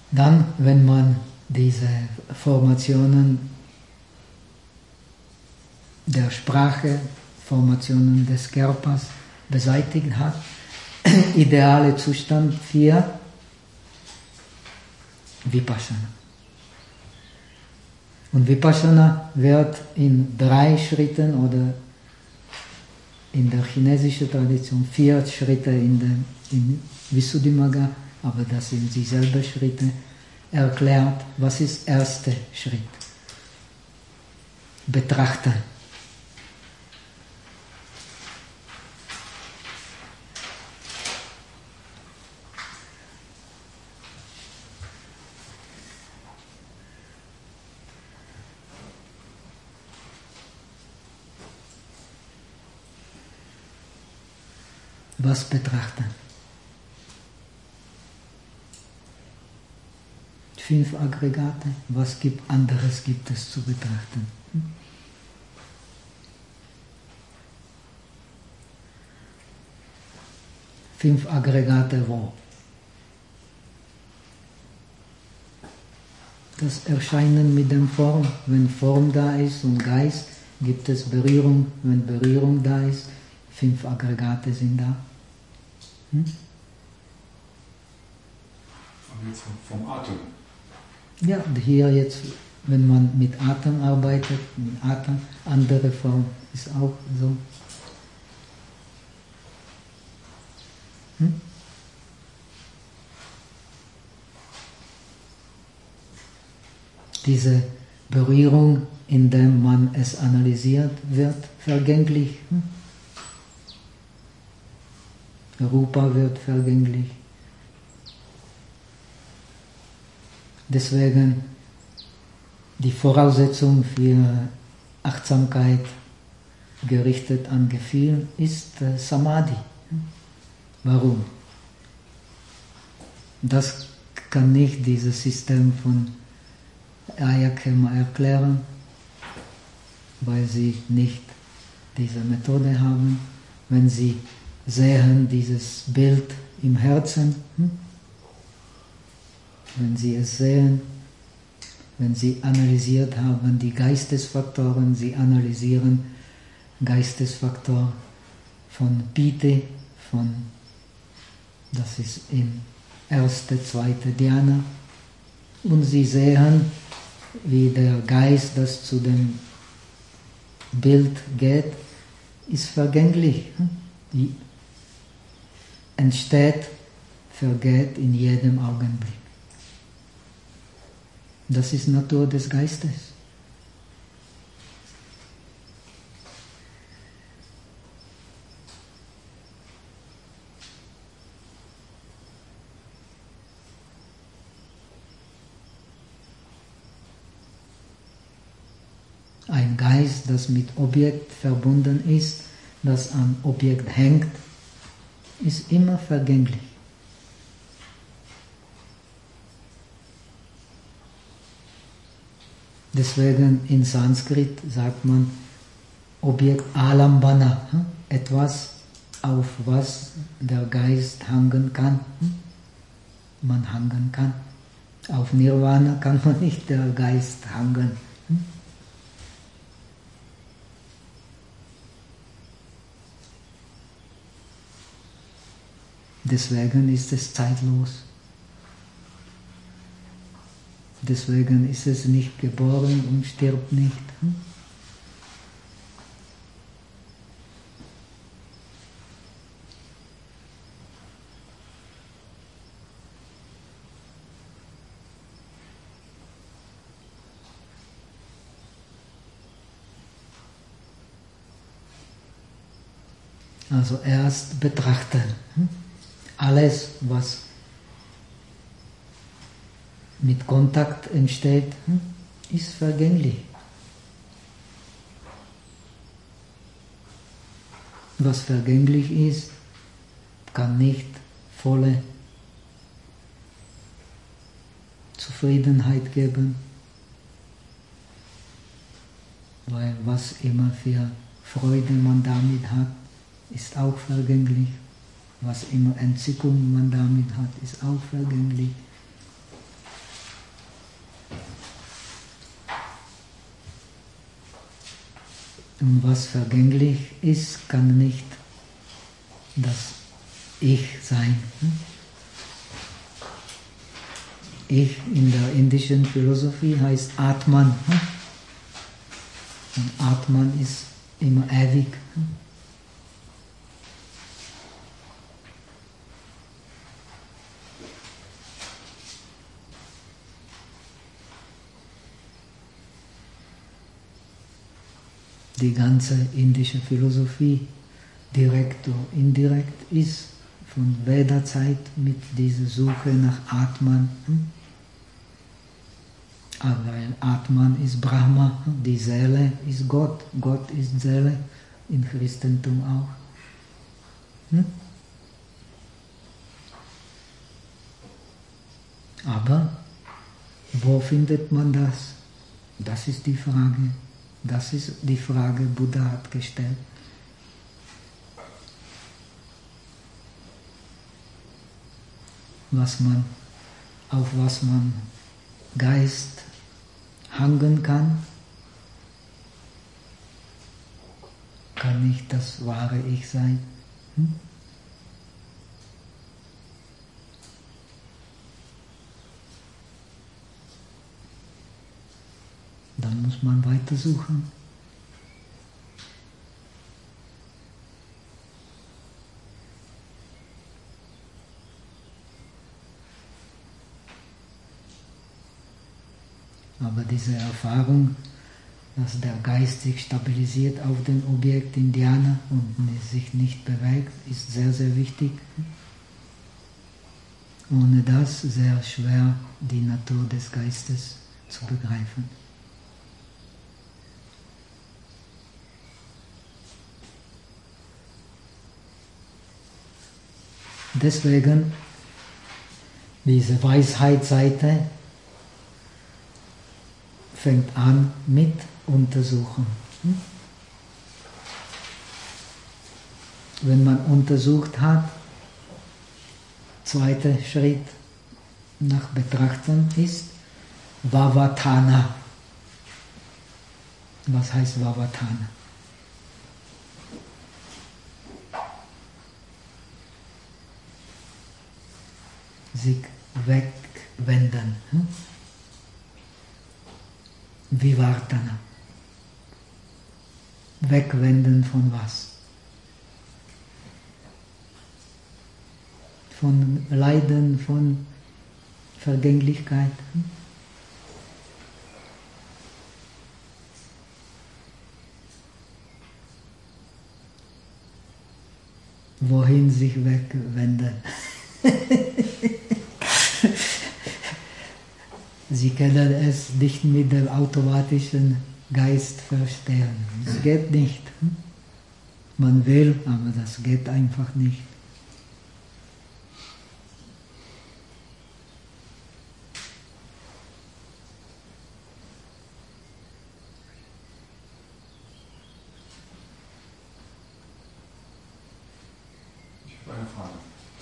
Dann, wenn man diese Formationen der Sprache, Formationen des Körpers beseitigt hat, ideale Zustand vier, Vipassana. Und Vipassana wird in drei Schritten oder in der chinesischen Tradition vier Schritte in der in Visuddhimagga, aber das sind dieselben Schritte, erklärt. Was ist der erste Schritt? Betrachten. Was betrachten? Fünf Aggregate. Was gibt anderes gibt es zu betrachten? Fünf Aggregate wo? Das Erscheinen mit der Form. Wenn Form da ist und Geist, gibt es Berührung. Wenn Berührung da ist, fünf Aggregate sind da. Hm? Jetzt vom, vom Atem. Ja, hier jetzt, wenn man mit Atem arbeitet, mit Atem, andere Form ist auch so. Hm? Diese Berührung, indem man es analysiert, wird vergänglich. Hm? Rupa wird vergänglich. Deswegen die Voraussetzung für Achtsamkeit gerichtet an Gefühl ist äh, Samadhi. Warum? Das kann nicht dieses System von Ayakema erklären, weil sie nicht diese Methode haben. Wenn sie sehen dieses Bild im Herzen, hm? wenn sie es sehen, wenn sie analysiert haben die Geistesfaktoren, sie analysieren Geistesfaktor von Piti, von, das ist im erste, zweite Dhyana, und sie sehen, wie der Geist, das zu dem Bild geht, ist vergänglich. Die entsteht, vergeht in jedem Augenblick. Das ist Natur des Geistes. Ein Geist, das mit Objekt verbunden ist, das am Objekt hängt, ist immer vergänglich. Deswegen in Sanskrit sagt man Objekt Alambana, etwas, auf was der Geist hangen kann. Man hangen kann. Auf Nirvana kann man nicht der Geist hangen. Deswegen ist es zeitlos. Deswegen ist es nicht geboren und stirbt nicht. Also erst betrachten. Alles, was mit Kontakt entsteht, ist vergänglich. Was vergänglich ist, kann nicht volle Zufriedenheit geben, weil was immer für Freude man damit hat, ist auch vergänglich. Was immer Entzückung man damit hat, ist auch vergänglich. Und was vergänglich ist, kann nicht das Ich sein. Ich in der indischen Philosophie heißt Atman. Und Atman ist immer ewig. Die ganze indische Philosophie, direkt oder indirekt, ist von Veda-Zeit mit dieser Suche nach Atman. Aber Atman ist Brahma, die Seele ist Gott, Gott ist Seele, im Christentum auch. Hm? Aber wo findet man das? Das ist die Frage. Das ist die Frage, Buddha hat gestellt. Was man, auf was man Geist hangen kann, kann nicht das wahre Ich sein. Hm? Dann muss man weitersuchen. Aber diese Erfahrung, dass der Geist sich stabilisiert auf dem Objekt in Dhyana und sich nicht bewegt, ist sehr, sehr wichtig. Ohne das sehr schwer, die Natur des Geistes zu begreifen. Deswegen diese Weisheitsseite fängt an mit Untersuchen. Wenn man untersucht hat, zweiter Schritt nach Betrachten ist Vavatana. Was heißt Vavatana? Sich wegwenden. Hm? Vivartana. Wegwenden von was? Von Leiden, von Vergänglichkeit. Hm? Wohin sich wegwenden? Sie können es nicht mit dem automatischen Geist verstehen. Es geht nicht. Man will, aber das geht einfach nicht. Ich habe eine Frage.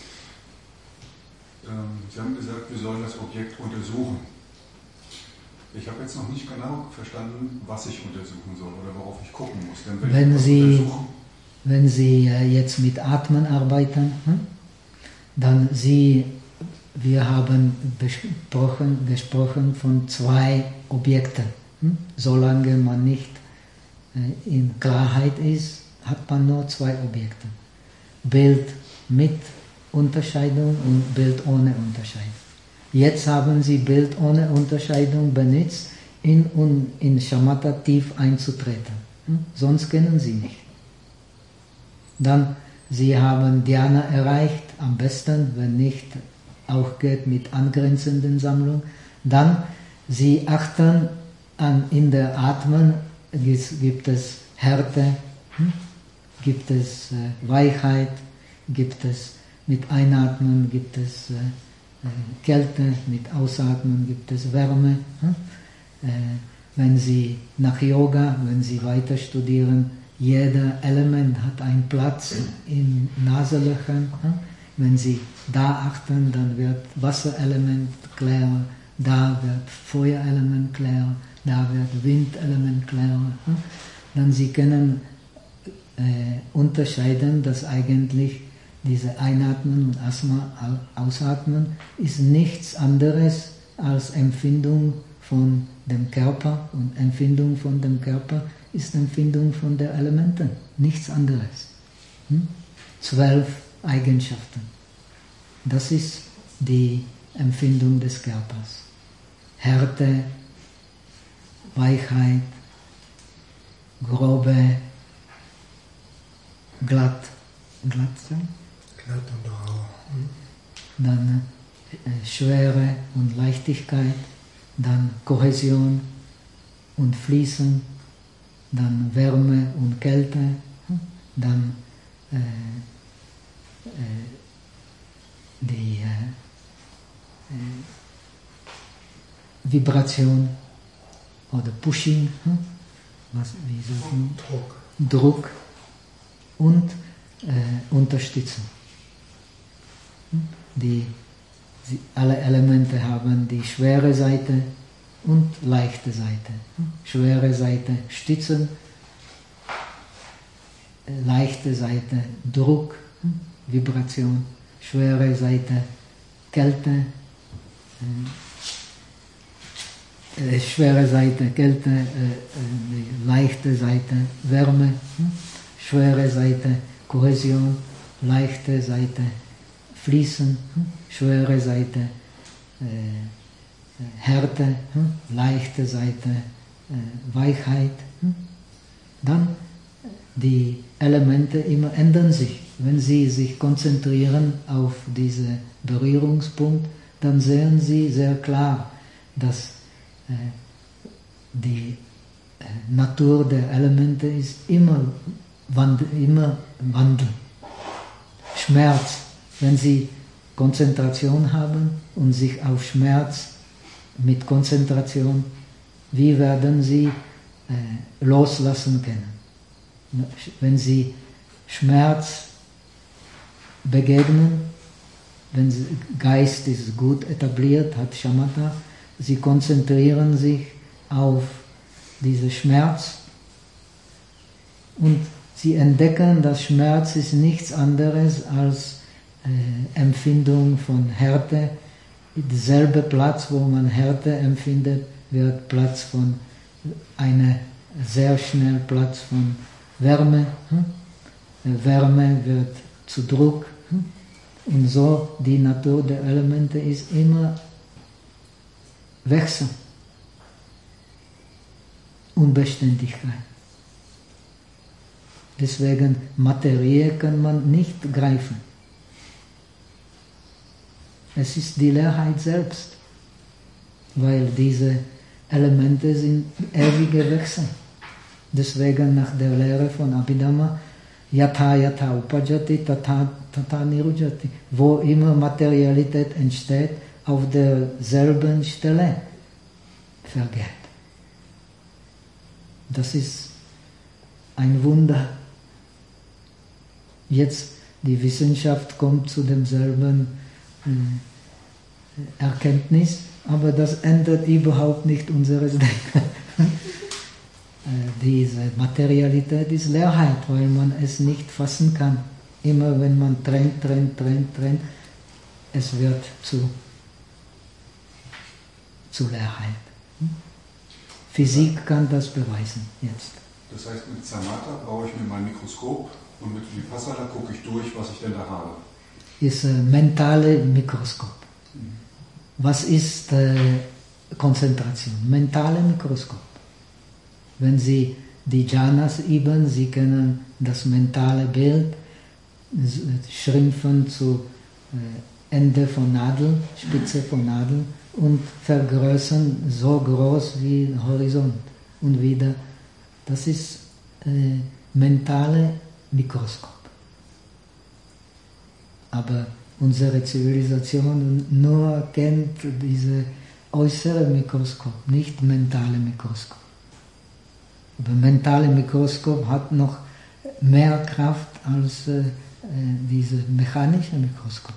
Sie haben gesagt, wir sollen das Objekt untersuchen. Ich habe jetzt noch nicht genau verstanden, was ich untersuchen soll oder worauf ich gucken muss. Denn wenn, wenn, ich Sie, wenn Sie jetzt mit Atmen arbeiten, dann Sie, wir haben besprochen, gesprochen von zwei Objekten. Solange man nicht in Klarheit ist, hat man nur zwei Objekte. Bild mit Unterscheidung und Bild ohne Unterscheidung. Jetzt haben Sie Bild ohne Unterscheidung benutzt, in, um in Shamatha tief einzutreten. Hm? Sonst können Sie nicht. Dann, Sie haben Dhyana erreicht, am besten, wenn nicht, auch geht mit angrenzenden Sammlungen. Dann, Sie achten an, in der Atmen, gibt es Härte, hm? Gibt es äh, Weichheit, gibt es mit Einatmen, gibt es äh, Kälte, mit Ausatmen gibt es Wärme. Wenn Sie nach Yoga, wenn Sie weiter studieren, jeder Element hat einen Platz in Nasenlöchern. Wenn Sie da achten, dann wird Wasserelement klarer, da wird Feuerelement klarer, da wird Windelement klarer. dann Sie können äh, unterscheiden, dass eigentlich diese Einatmen und Asma, Ausatmen ist nichts anderes als Empfindung von dem Körper, und Empfindung von dem Körper ist Empfindung von den Elementen, nichts anderes. Hm? Zwölf Eigenschaften. Das ist die Empfindung des Körpers. Härte, Weichheit, grobe, glatt, glatt sein? Glatt und rau. Dann äh, Schwere und Leichtigkeit, dann Kohäsion und Fließen, dann Wärme und Kälte, dann äh, äh, die äh, äh, Vibration oder Pushing, was, wie sagt man? Druck. Druck und äh, Unterstützung. Die, sie, alle Elemente haben die schwere Seite und leichte Seite. Schwere Seite stützen, leichte Seite Druck, Vibration, schwere Seite Kälte, äh, schwere Seite Kälte, äh, die leichte Seite Wärme, schwere Seite Kohäsion, leichte Seite Fließen, schwere Seite äh, Härte, leichte Seite äh, Weichheit. Dann die Elemente immer ändern sich. Wenn Sie sich konzentrieren auf diesen Berührungspunkt, dann sehen Sie sehr klar, dass äh, die äh, Natur der Elemente ist immer Wandel, immer Wandel. Schmerz, wenn Sie Konzentration haben und sich auf Schmerz mit Konzentration, wie werden Sie äh, loslassen können? Wenn Sie Schmerz begegnen, wenn Sie, Geist ist gut etabliert, hat Shamatha, Sie konzentrieren sich auf diesen Schmerz und Sie entdecken, dass Schmerz ist nichts anderes als äh, Empfindung von Härte. Derselbe Platz, wo man Härte empfindet, wird Platz von einer sehr schnell Platz von Wärme. Hm? Wärme wird zu Druck. Hm? Und so die Natur der Elemente ist immer Wechsel. Unbeständigkeit. Deswegen Materie kann man nicht greifen. Es ist die Leerheit selbst, weil diese Elemente sind ewige Wechsel. Deswegen nach der Lehre von Abhidhamma, Yatha Yatha Upajati Tata Tata Nirujati, wo immer Materialität entsteht, auf derselben Stelle vergeht. Das ist ein Wunder. Jetzt die Wissenschaft kommt zu demselben äh, Erkenntnis, aber das ändert überhaupt nicht unseres Denken. Diese Materialität ist Leerheit, weil man es nicht fassen kann. Immer wenn man trennt, trennt, trennt, trennt, es wird zu, zu Leerheit. Physik kann das beweisen jetzt. Das heißt, mit Samatha brauche ich mir mein Mikroskop und mit Vipassana gucke ich durch, was ich denn da habe. Ist ein mentale Mikroskop. Was ist äh, Konzentration? Mentale Mikroskop. Wenn Sie die Jhanas üben, Sie können das mentale Bild schrumpfen zu äh, Ende von Nadel, Spitze von Nadel und vergrößern so groß wie Horizont. Und wieder, das ist äh, mentale Mikroskop. Aber unsere Zivilisation nur kennt diese äußere Mikroskop, nicht mentale Mikroskop. Aber mentale Mikroskop hat noch mehr Kraft als äh, diese mechanische Mikroskop.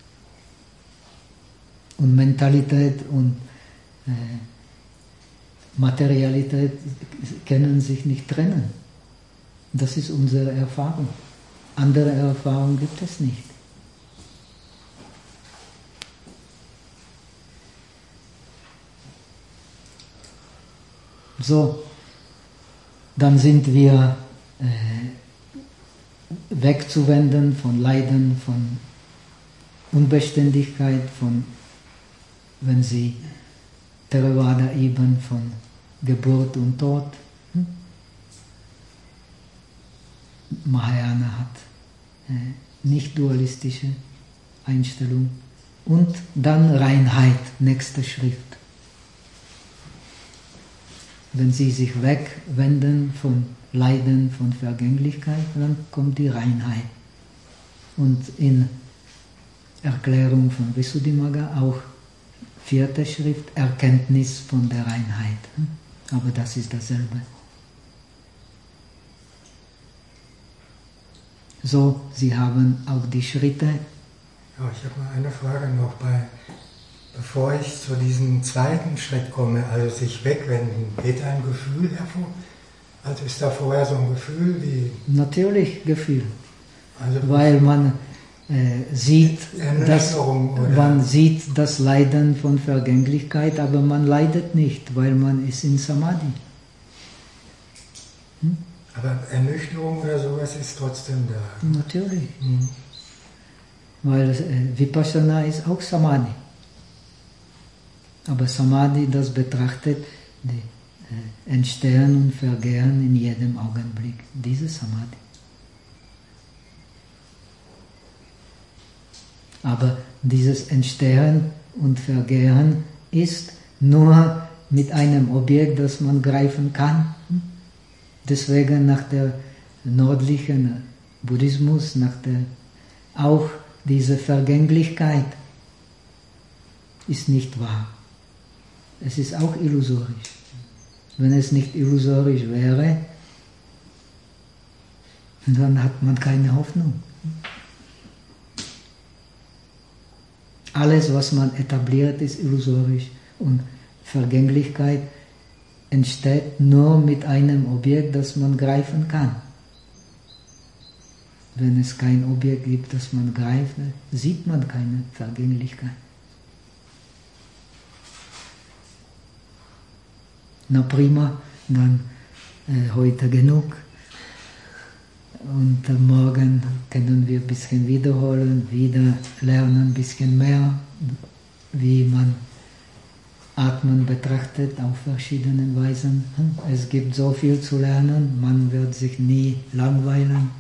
Und Mentalität und äh, Materialität können sich nicht trennen. Das ist unsere Erfahrung. Andere Erfahrung gibt es nicht. So, dann sind wir äh, wegzuwenden von Leiden, von Unbeständigkeit, von, wenn Sie Theravada eben, von Geburt und Tod. Hm? Mahayana hat äh, nicht dualistische Einstellung. Und dann Reinheit, nächster Schritt. Wenn Sie sich wegwenden von Leiden, von Vergänglichkeit, dann kommt die Reinheit. Und in Erklärung von Visuddhimagga auch vierte Schrift, Erkenntnis von der Reinheit. Aber das ist dasselbe. So, Sie haben auch die Schritte. Ja, ich habe mal eine Frage noch. Bei, bevor ich zu diesem zweiten Schritt komme, also sich wegwenden, geht ein Gefühl hervor? Also ist da vorher so ein Gefühl wie... Natürlich Gefühl. Also weil man äh, sieht, dass, man sieht das Leiden von Vergänglichkeit, aber man leidet nicht, weil man ist in Samadhi. Hm? Aber Ernüchterung oder sowas ist trotzdem da. Natürlich. Mhm. Weil äh, Vipassana ist auch Samadhi. Aber Samadhi, das betrachtet die äh, Entstehen und Vergehen in jedem Augenblick. Diese Samadhi. Aber dieses Entstehen und Vergehen ist nur mit einem Objekt, das man greifen kann. Deswegen nach der nördlichen Buddhismus, nach der auch diese Vergänglichkeit ist nicht wahr. Es ist auch illusorisch. Wenn es nicht illusorisch wäre, dann hat man keine Hoffnung. Alles, was man etabliert, ist illusorisch und Vergänglichkeit entsteht nur mit einem Objekt, das man greifen kann. Wenn es kein Objekt gibt, das man greift, sieht man keine Vergänglichkeit. Na prima, dann äh, heute genug. Und äh, morgen können wir ein bisschen wiederholen, wieder lernen ein bisschen mehr, wie man Atmen betrachtet auf verschiedene Weisen. Es gibt so viel zu lernen, man wird sich nie langweilen.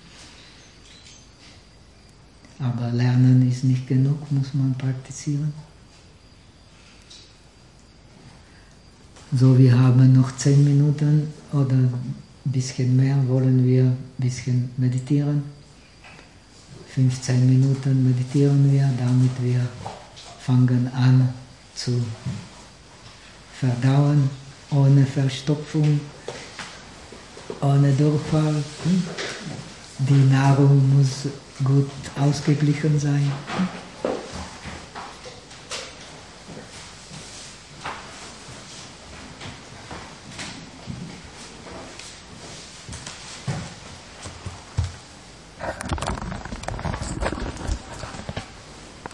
Aber Lernen ist nicht genug, muss man praktizieren. So, wir haben noch zehn Minuten oder ein bisschen mehr, wollen wir ein bisschen meditieren. fünfzehn Minuten meditieren wir, damit wir fangen an zu verdauen, ohne Verstopfung, ohne Durchfall. Die Nahrung muss gut ausgeglichen sein.